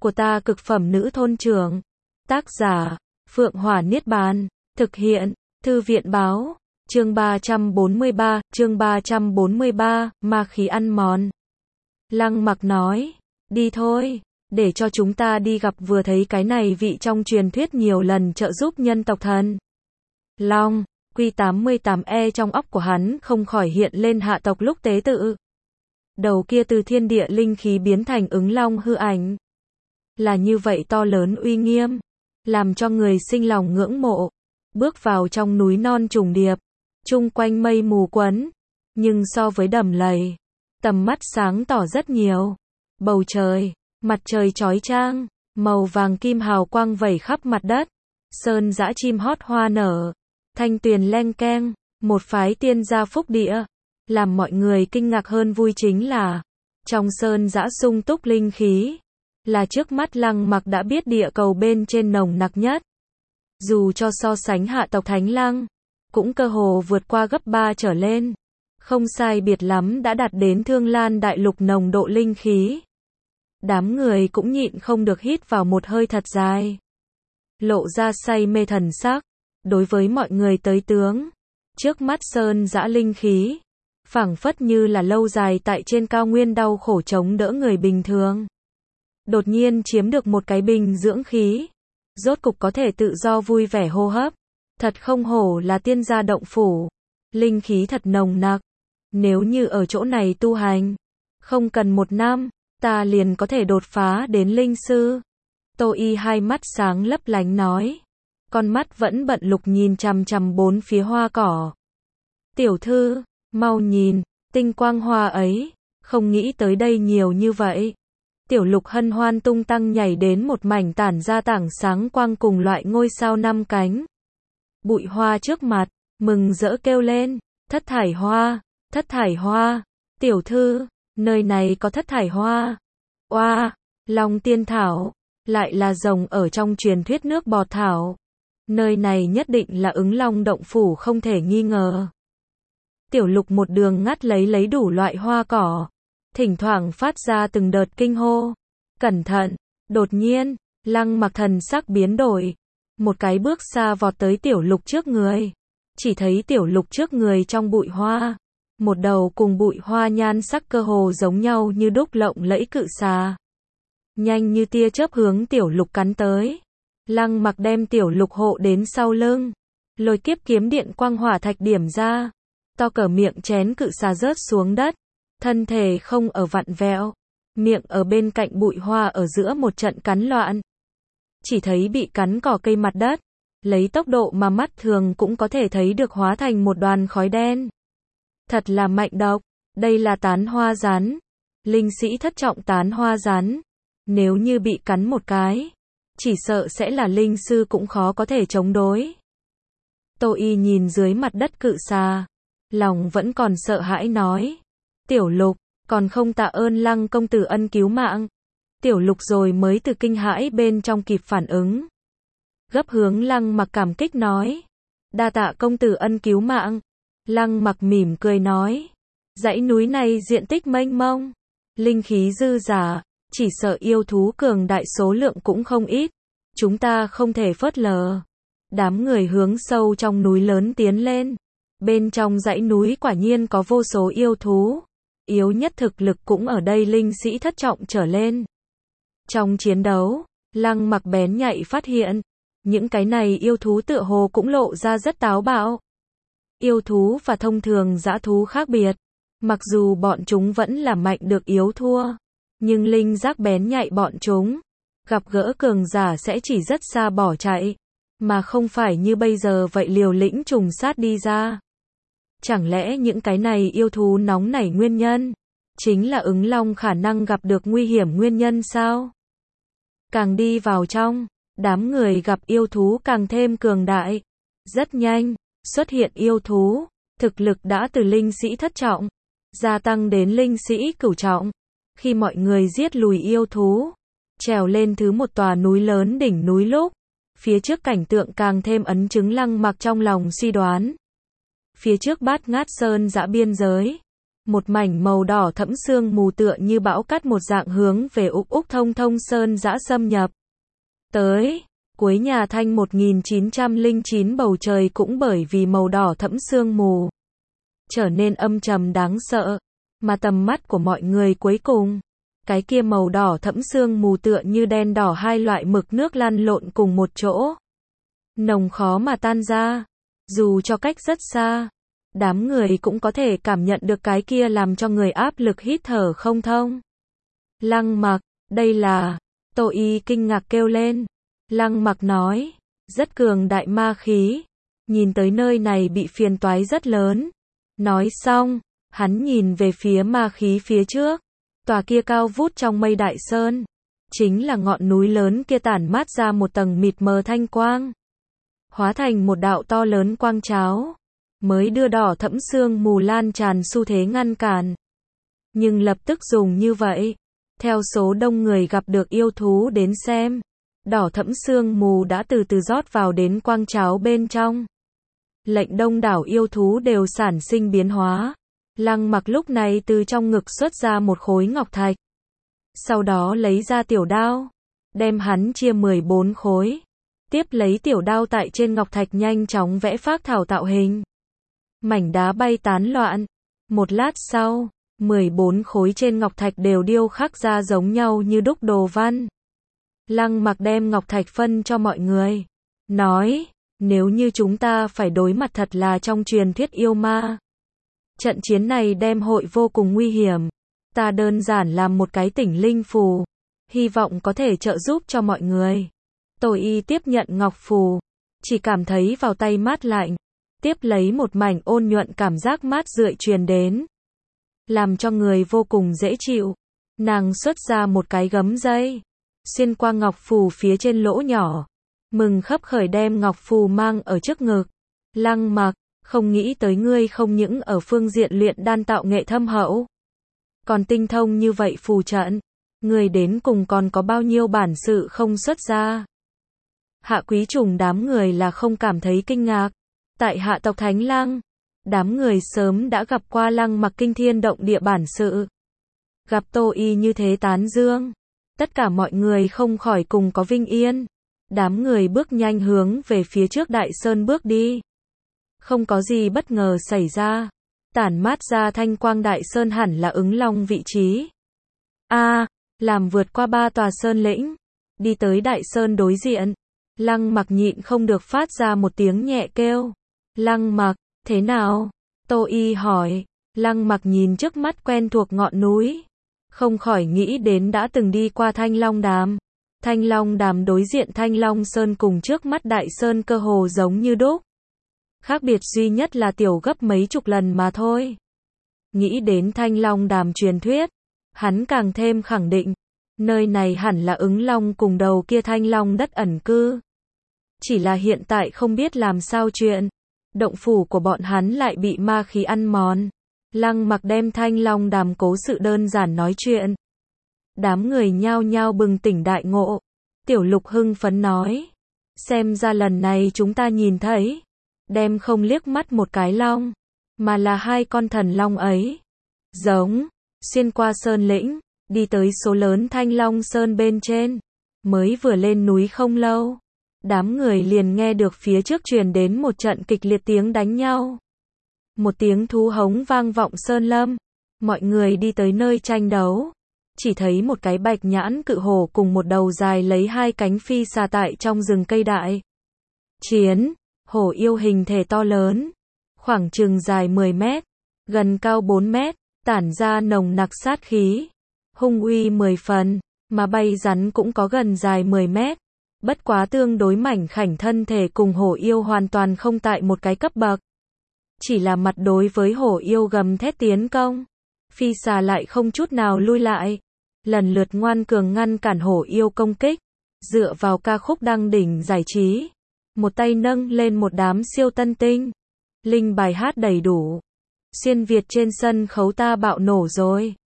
của ta cực phẩm nữ thôn trưởng. Tác giả, Phượng Hỏa Niết Bàn. Thực hiện, Thư viện báo. Chương 343, ma khí ăn mòn. Lăng Mặc nói, đi thôi, để cho chúng ta đi gặp vừa thấy cái này vị trong truyền thuyết nhiều lần trợ giúp nhân tộc thần. Long, Q88E trong óc của hắn không khỏi hiện lên hạ tộc lúc tế tự. Đầu kia từ thiên địa linh khí biến thành ứng long hư ảnh. Là như vậy to lớn uy nghiêm, làm cho người sinh lòng ngưỡng mộ. Bước vào trong núi non trùng điệp, chung quanh mây mù quấn, nhưng so với đầm lầy, tầm mắt sáng tỏ rất nhiều. Bầu trời, mặt trời chói chang, màu vàng kim hào quang vẩy khắp mặt đất. Sơn dã chim hót hoa nở, thanh tuyền leng keng, một phái tiên gia phúc địa. Làm mọi người kinh ngạc hơn vui chính là, trong sơn dã sung túc linh khí, là trước mắt Lăng Mặc đã biết địa cầu bên trên nồng nặc nhất. Dù cho so sánh hạ tộc Thánh Lăng, cũng cơ hồ vượt qua gấp 3 trở lên. Không sai biệt lắm đã đạt đến Thương Lan đại lục nồng độ linh khí. Đám người cũng nhịn không được hít vào một hơi thật dài. Lộ ra say mê thần sắc, đối với mọi người tới tướng. Trước mắt sơn dã linh khí, phảng phất như là lâu dài tại trên cao nguyên đau khổ chống đỡ người bình thường. Đột nhiên chiếm được một cái bình dưỡng khí. Rốt cục có thể tự do vui vẻ hô hấp. Thật không hổ là tiên gia động phủ. Linh khí thật nồng nặc. Nếu như ở chỗ này tu hành, không cần 1 năm, ta liền có thể đột phá đến linh sư. Tô Y hai mắt sáng lấp lánh nói. Con mắt vẫn bận lục nhìn chằm chằm bốn phía hoa cỏ. Tiểu thư, mau nhìn, tinh quang hoa ấy, không nghĩ tới đây nhiều như vậy. Tiểu Lục hân hoan tung tăng nhảy đến một mảnh tản ra tảng sáng quang cùng loại ngôi sao 5 cánh. Bụi hoa trước mặt, mừng rỡ kêu lên, thất thải hoa, tiểu thư, nơi này có thất thải hoa. Oa, Long tiên thảo, lại là rồng ở trong truyền thuyết nước bọt thảo. Nơi này nhất định là ứng long động phủ không thể nghi ngờ. Tiểu Lục một đường ngắt lấy đủ loại hoa cỏ, thỉnh thoảng phát ra từng đợt kinh hô. Cẩn thận, đột nhiên, Lăng Mặc thần sắc biến đổi. Một cái bước xa vọt tới Tiểu Lục trước người. Chỉ thấy Tiểu Lục trước người trong bụi hoa. Một đầu cùng bụi hoa nhan sắc cơ hồ giống nhau như đúc lộng lẫy cự xà. Nhanh như tia chớp hướng Tiểu Lục cắn tới. Lăng Mặc đem Tiểu Lục hộ đến sau lưng. Lôi kiếp kiếm điện quang hỏa thạch điểm ra. To cỡ miệng chén cự xà rớt xuống đất. Thân thể không ở vặn vẹo. Miệng ở bên cạnh bụi hoa ở giữa một trận cắn loạn. Chỉ thấy bị cắn cỏ cây mặt đất. Lấy tốc độ mà mắt thường cũng có thể thấy được hóa thành một đoàn khói đen. Thật là mạnh độc. Đây là tán hoa rắn. Linh sĩ thất trọng tán hoa rắn. Nếu như bị cắn một cái, chỉ sợ sẽ là linh sư cũng khó có thể chống đối. Tô Y nhìn dưới mặt đất cự xà, lòng vẫn còn sợ hãi nói. Tiểu Lục, còn không tạ ơn Lăng công tử ân cứu mạng. Tiểu Lục rồi mới từ kinh hãi bên trong kịp phản ứng. Gấp hướng Lăng Mặc cảm kích nói. Đa tạ công tử ân cứu mạng. Lăng Mặc mỉm cười nói. Dãy núi này diện tích mênh mông, linh khí dư dả, chỉ sợ yêu thú cường đại số lượng cũng không ít. Chúng ta không thể phớt lờ. Đám người hướng sâu trong núi lớn tiến lên. Bên trong dãy núi quả nhiên có vô số yêu thú. Yếu nhất thực lực cũng ở đây linh sĩ thất trọng trở lên. Trong chiến đấu, Lăng Mặc bén nhạy phát hiện, những cái này yêu thú tựa hồ cũng lộ ra rất táo bạo. Yêu thú và thông thường dã thú khác biệt. Mặc dù bọn chúng vẫn là mạnh được yếu thua, nhưng linh giác bén nhạy bọn chúng, gặp gỡ cường giả sẽ chỉ rất xa bỏ chạy, mà không phải như bây giờ vậy liều lĩnh trùng sát đi ra. Chẳng lẽ những cái này yêu thú nóng nảy nguyên nhân, chính là ứng long khả năng gặp được nguy hiểm nguyên nhân sao? Càng đi vào trong, đám người gặp yêu thú càng thêm cường đại. Rất nhanh, xuất hiện yêu thú, thực lực đã từ linh sĩ thất trọng, gia tăng đến linh sĩ cửu trọng. Khi mọi người giết lùi yêu thú, trèo lên thứ một tòa núi lớn đỉnh núi lúc, phía trước cảnh tượng càng thêm ấn chứng Lăng Mặc trong lòng suy đoán. Phía trước Bát Ngát Sơn dã biên giới, Một mảnh màu đỏ thẫm sương mù tựa như bão cát một dạng hướng về Úc Úc Thông Thông Sơn dã xâm nhập. Tới, cuối nhà Thanh 1909 bầu trời cũng bởi vì màu đỏ thẫm sương mù trở nên âm trầm đáng sợ, mà tầm mắt của mọi người cuối cùng, cái kia màu đỏ thẫm sương mù tựa như đen đỏ hai loại mực nước lăn lộn cùng một chỗ. Nồng khó mà tan ra, dù cho cách rất xa, đám người cũng có thể cảm nhận được cái kia làm cho người áp lực hít thở không thông. Lăng Mặc, đây là, Tô Y kinh ngạc kêu lên. Lăng Mặc nói, rất cường đại ma khí, nhìn tới nơi này bị phiền toái rất lớn. Nói xong, hắn nhìn về phía ma khí phía trước, tòa kia cao vút trong mây đại sơn, chính là ngọn núi lớn kia tản mát ra một tầng mịt mờ thanh quang, hóa thành một đạo to lớn quang cháo, mới đưa đỏ thẫm sương mù lan tràn xu thế ngăn cản. Nhưng lập tức dùng như vậy, theo số đông người gặp được yêu thú đến xem, đỏ thẫm sương mù đã từ từ rót vào đến quang cháo bên trong. Lệnh đông đảo yêu thú đều sản sinh biến hóa. Lăng Mặc lúc này từ trong ngực xuất ra một khối ngọc thạch. Sau đó lấy ra tiểu đao, đem hắn chia 14 khối. Tiếp lấy tiểu đao tại trên ngọc thạch nhanh chóng vẽ phác thảo tạo hình. Mảnh đá bay tán loạn. Một lát sau, 14 khối trên ngọc thạch đều điêu khắc ra giống nhau như đúc đồ văn. Lăng Mặc đem ngọc thạch phân cho mọi người, nói, nếu như chúng ta phải đối mặt thật là trong truyền thuyết yêu ma, trận chiến này đem hội vô cùng nguy hiểm. Ta đơn giản làm một cái tỉnh linh phù, hy vọng có thể trợ giúp cho mọi người. Tô Y tiếp nhận ngọc phù, chỉ cảm thấy vào tay mát lạnh, tiếp lấy một mảnh ôn nhuận cảm giác mát rượi truyền đến, làm cho người vô cùng dễ chịu. Nàng xuất ra một cái gấm dây, xuyên qua ngọc phù phía trên lỗ nhỏ, mừng khấp khởi đem ngọc phù mang ở trước ngực. Lăng Mặc, không nghĩ tới ngươi không những ở phương diện luyện đan tạo nghệ thâm hậu, còn tinh thông như vậy phù trận, ngươi đến cùng còn có bao nhiêu bản sự không xuất ra. Hạ Quý Trùng đám người là không cảm thấy kinh ngạc. Tại Hạ tộc Thánh Lăng, đám người sớm đã gặp qua Lăng Mặc kinh thiên động địa bản sự. Gặp Tô Y như thế tán dương, tất cả mọi người không khỏi cùng có vinh yên. Đám người bước nhanh hướng về phía trước đại sơn bước đi. Không có gì bất ngờ xảy ra. Tản mát ra thanh quang đại sơn hẳn là Ứng Long vị trí. Làm vượt qua 3 tòa sơn lĩnh, đi tới đại sơn đối diện. Lăng Mặc nhịn không được phát ra một tiếng nhẹ kêu. Lăng Mặc, thế nào? Tô Y hỏi. Lăng Mặc nhìn trước mắt quen thuộc ngọn núi, không khỏi nghĩ đến đã từng đi qua Thanh Long Đàm. Thanh Long Đàm đối diện Thanh Long Sơn cùng trước mắt đại sơn cơ hồ giống như đúc. Khác biệt duy nhất là tiểu gấp mấy chục lần mà thôi. Nghĩ đến Thanh Long Đàm truyền thuyết, hắn càng thêm khẳng định, nơi này hẳn là Ứng Long cùng đầu kia Thanh Long đất ẩn cư. Chỉ là hiện tại không biết làm sao chuyện, động phủ của bọn hắn lại bị ma khí ăn mòn. Lăng Mặc đem Thanh Long Đàm cố sự đơn giản nói chuyện. Đám người nhao nhao bừng tỉnh đại ngộ. Tiểu Lục hưng phấn nói, xem ra lần này chúng ta nhìn thấy, đem không liếc mắt một cái long, mà là 2 con thần long ấy. Giống, xuyên qua sơn lĩnh, đi tới số lớn Thanh Long Sơn bên trên. Mới vừa lên núi không lâu, đám người liền nghe được phía trước truyền đến một trận kịch liệt tiếng đánh nhau. Một tiếng thú hống vang vọng sơn lâm. Mọi người đi tới nơi tranh đấu, chỉ thấy một cái bạch nhãn cự hổ cùng một đầu dài lấy 2 cánh phi xà tại trong rừng cây đại chiến. Hổ yêu hình thể to lớn, khoảng chừng dài 10 mét, gần cao 4 mét, tản ra nồng nặc sát khí, hung uy 10 phần, mà bay rắn cũng có gần dài 10 mét. Bất quá tương đối mảnh khảnh thân thể cùng hổ yêu hoàn toàn không tại một cái cấp bậc. Chỉ là mặt đối với hổ yêu gầm thét tiến công, phi xà lại không chút nào lui lại, lần lượt ngoan cường ngăn cản hổ yêu công kích. Dựa vào ca khúc đăng đỉnh giải trí, một tay nâng lên một đám siêu tân tinh, linh bài hát đầy đủ. Xuyên Việt trên sân khấu ta bạo nổ rồi.